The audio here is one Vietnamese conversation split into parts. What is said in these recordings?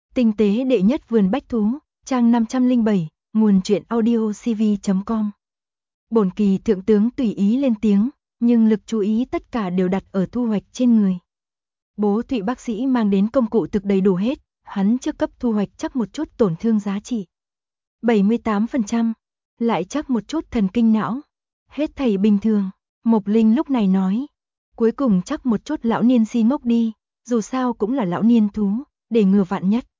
Tinh tế đệ nhất vườn bách thú, trang 507, nguồn truyện audio cv.com. Bổn kỳ thượng tướng tùy ý lên tiếng, nhưng lực chú ý tất cả đều đặt ở thu hoạch trên người. Bố Thụy bác sĩ mang đến công cụ thực đầy đủ hết, hắn trước cấp thu hoạch chắc một chút tổn thương giá trị 78%, lại chắc một chút thần kinh não. Hết thảy bình thường, Mộc Linh lúc này nói. Cuối cùng chắc một chút lão niên si ngốc đi, dù sao cũng là lão niên thú, để ngừa vạn nhất.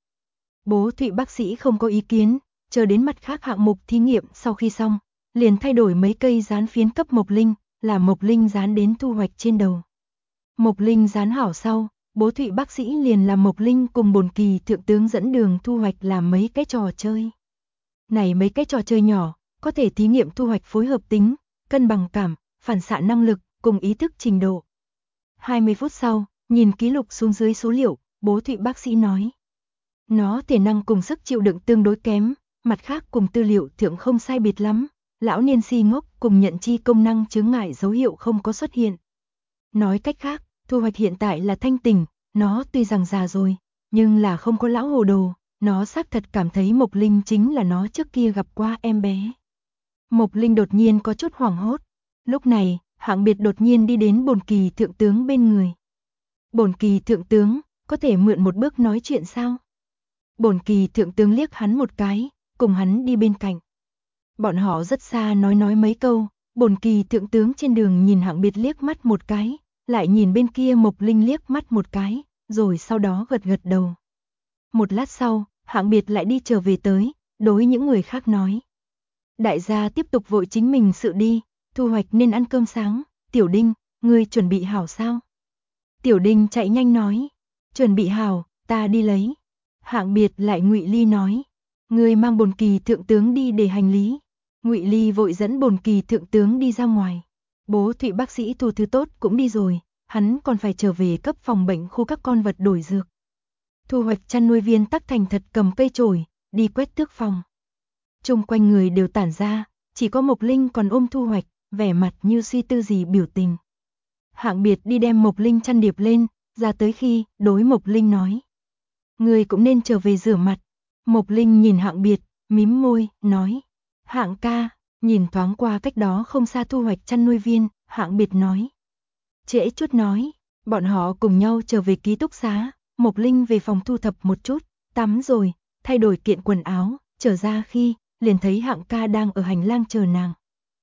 Bố Thụy bác sĩ không có ý kiến, chờ đến mặt khác hạng mục thí nghiệm sau khi xong, liền thay đổi mấy cây dán phiến cấp Mộc Linh, là Mộc Linh dán đến thu hoạch trên đầu. Mộc Linh dán hảo sau, bố Thụy bác sĩ liền làm Mộc Linh cùng bổn kỳ thượng tướng dẫn đường thu hoạch làm mấy cái trò chơi. Này mấy cái trò chơi nhỏ, có thể thí nghiệm thu hoạch phối hợp tính, cân bằng cảm, phản xạ năng lực, cùng ý thức trình độ. 20 phút sau, nhìn ký lục xuống dưới số liệu, bố Thụy bác sĩ nói. Nó thể năng cùng sức chịu đựng tương đối kém, mặt khác cùng tư liệu thượng không sai biệt lắm, lão niên si ngốc cùng nhận chi công năng chướng ngại dấu hiệu không có xuất hiện. Nói cách khác, thu hoạch hiện tại là thanh tỉnh, nó tuy rằng già rồi, nhưng là không có lão hồ đồ, nó xác thật cảm thấy Mộc Linh chính là nó trước kia gặp qua em bé. Mộc Linh đột nhiên có chút hoảng hốt, lúc này, Hạng Biệt đột nhiên đi đến bổn kỳ thượng tướng bên người. Bổn kỳ thượng tướng, có thể mượn một bước nói chuyện sao? Bổn kỳ thượng tướng liếc hắn một cái, cùng hắn đi bên cạnh. Bọn họ rất xa nói mấy câu, bổn kỳ thượng tướng trên đường nhìn Hạng Biệt liếc mắt một cái, lại nhìn bên kia Mộc Linh liếc mắt một cái, rồi sau đó gật gật đầu. Một lát sau, Hạng Biệt lại đi trở về tới, đối những người khác nói. Đại gia tiếp tục vội chính mình sự đi, thu hoạch nên ăn cơm sáng, Tiểu Đinh, ngươi chuẩn bị hảo sao? Tiểu Đinh chạy nhanh nói, chuẩn bị hảo, ta đi lấy. Hạng Biệt lại Ngụy Ly nói, ngươi mang bổn kỳ thượng tướng đi để hành lý. Ngụy Ly vội dẫn bổn kỳ thượng tướng đi ra ngoài. Bố Thụy bác sĩ thu thứ tốt cũng đi rồi, hắn còn phải trở về cấp phòng bệnh khu các con vật đổi dược. Thu hoạch chăn nuôi viên tắc thành thật cầm cây chổi, đi quét tước phòng. Chung quanh người đều tản ra, chỉ có Mộc Linh còn ôm Thu Hoạch, vẻ mặt như suy tư gì biểu tình. Hạng Biệt đi đem Mộc Linh chăn điệp lên, ra tới khi, đối Mộc Linh nói. Người cũng nên trở về rửa mặt. Mộc Linh nhìn Hạng Biệt, mím môi, nói. Hạng ca, nhìn thoáng qua cách đó không xa Thu Hoạch chăn nuôi viên, Hạng Biệt nói. Trễ chút nói, bọn họ cùng nhau trở về ký túc xá, Mộc Linh về phòng thu thập một chút, tắm rồi, thay đổi kiện quần áo, trở ra khi, liền thấy Hạng ca đang ở hành lang chờ nàng.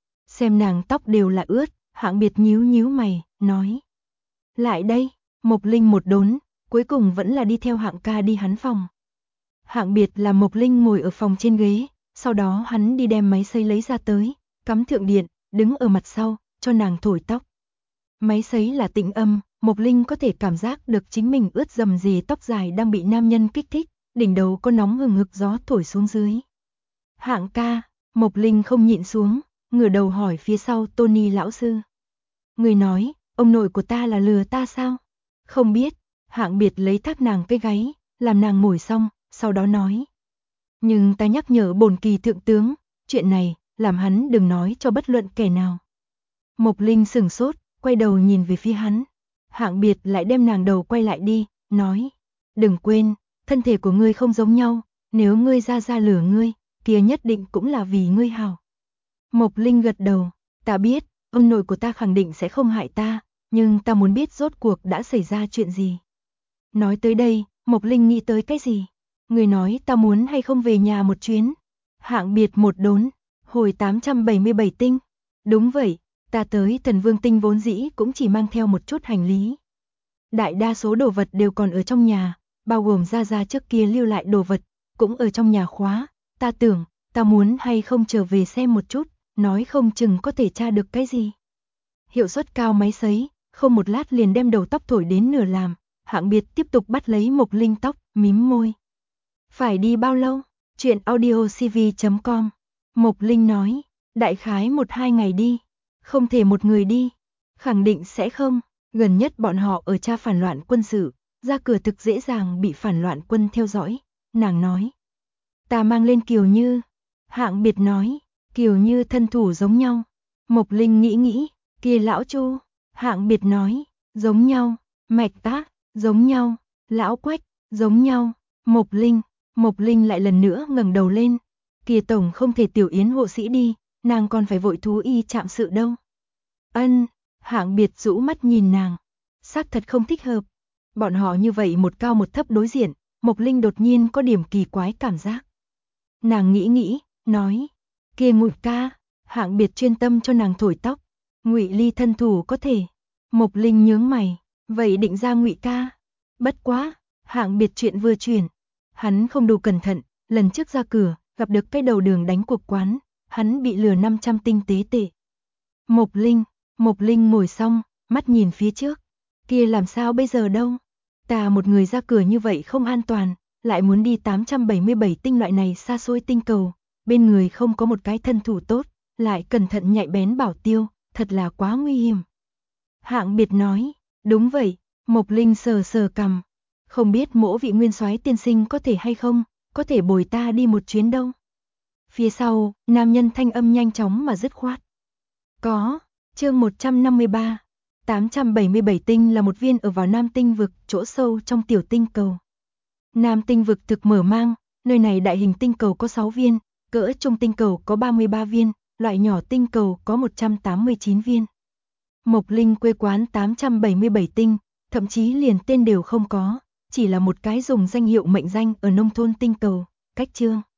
Xem nàng tóc đều là ướt, Hạng Biệt nhíu mày, nói. Lại đây, Mộc Linh một đốn, cuối cùng vẫn là đi theo Hạng ca đi hắn phòng. Hạng Biệt là Mộc Linh ngồi ở phòng trên ghế, sau đó hắn đi đem máy sấy lấy ra tới, cắm thượng điện, đứng ở mặt sau, cho nàng thổi tóc. Máy sấy là tĩnh âm, Mộc Linh có thể cảm giác được chính mình ướt rầm rề tóc dài đang bị nam nhân kích thích, đỉnh đầu có nóng hừng hực gió thổi xuống dưới. Hạng ca, Mộc Linh không nhịn xuống, ngửa đầu hỏi phía sau Tony lão sư. Người nói, ông nội của ta là lừa ta sao? Không biết, Hạng Biệt lấy thác nàng cái gáy, làm nàng ngồi xong, sau đó nói. Nhưng ta nhắc nhở bổn kỳ thượng tướng, chuyện này, làm hắn đừng nói cho bất luận kẻ nào. Mộc Linh sửng sốt, quay đầu nhìn về phía hắn. Hạng Biệt lại đem nàng đầu quay lại đi, nói. Đừng quên, thân thể của ngươi không giống nhau, nếu ngươi ra lừa ngươi, kia nhất định cũng là vì ngươi hảo. Mộc Linh gật đầu, ta biết, ông nội của ta khẳng định sẽ không hại ta, nhưng ta muốn biết rốt cuộc đã xảy ra chuyện gì. Nói tới đây, Mộc Linh nghĩ tới cái gì? Người nói ta muốn hay không về nhà một chuyến? Hạng Biệt một đốn, hồi 877 tinh. Đúng vậy, ta tới Thần Vương tinh vốn dĩ cũng chỉ mang theo một chút hành lý. Đại đa số đồ vật đều còn ở trong nhà, bao gồm Gia trước kia lưu lại đồ vật, cũng ở trong nhà khóa. Ta tưởng, ta muốn hay không trở về xem một chút, nói không chừng có thể tra được cái gì. Hiệu suất cao máy sấy, không một lát liền đem đầu tóc thổi đến nửa làm. Hạng Biệt tiếp tục bắt lấy Mộc Linh tóc, mím môi. Phải đi bao lâu? Chuyện audio cv.com. Mộc Linh nói, đại khái 1-2 ngày đi. Không thể một người đi. Khẳng định sẽ không. Gần nhất bọn họ ở tra phản loạn quân sự, ra cửa thực dễ dàng bị phản loạn quân theo dõi. Nàng nói. Ta mang lên Kiều Như. Hạng Biệt nói, Kiều Như thân thủ giống nhau. Mộc Linh nghĩ, kia lão Chu. Hạng Biệt nói, giống nhau. Mạch Tác, giống nhau. Lão Quách, giống nhau. Mộc Linh lại lần nữa ngẩng đầu lên. Kìa tổng không thể tiểu yến hộ sĩ đi, nàng còn phải vội thú y chạm sự đâu. Ân, Hạng Biệt rũ mắt nhìn nàng. Xác thật không thích hợp. Bọn họ như vậy một cao một thấp đối diện, Mộc Linh đột nhiên có điểm kỳ quái cảm giác. Nàng nghĩ, nói, kia Ngụy ca. Hạng Biệt chuyên tâm cho nàng thổi tóc. Ngụy Ly thân thủ có thể. Mộc Linh nhướng mày, vậy định ra Ngụy ca. Bất quá, Hạng Biệt chuyện vừa chuyển. Hắn không đủ cẩn thận, lần trước ra cửa, gặp được cái đầu đường đánh cuộc quán, hắn bị lừa 500 tinh tế tệ. Mộc Linh ngồi xong, mắt nhìn phía trước. Kia làm sao bây giờ đâu? Ta một người ra cửa như vậy không an toàn, lại muốn đi 877 tinh loại này xa xôi tinh cầu, bên người không có một cái thân thủ tốt, lại cẩn thận nhạy bén bảo tiêu, thật là quá nguy hiểm. Hạng Biệt nói, đúng vậy. Mộc Linh sờ sờ cằm, không biết mỗ vị nguyên soái tiên sinh có thể hay không, có thể bồi ta đi một chuyến đâu. Phía sau, nam nhân thanh âm nhanh chóng mà dứt khoát. Có. Chương 153. 877 tinh là một viên ở vào Nam Tinh vực, chỗ sâu trong tiểu tinh cầu. Nam Tinh vực thực mở mang, nơi này đại hình tinh cầu có 6 viên, cỡ trung tinh cầu có 33 viên, loại nhỏ tinh cầu có 189 viên. Mộc Linh quê quán 877 tinh, thậm chí liền tên đều không có, chỉ là một cái dùng danh hiệu mệnh danh ở nông thôn tinh cầu, cách chương.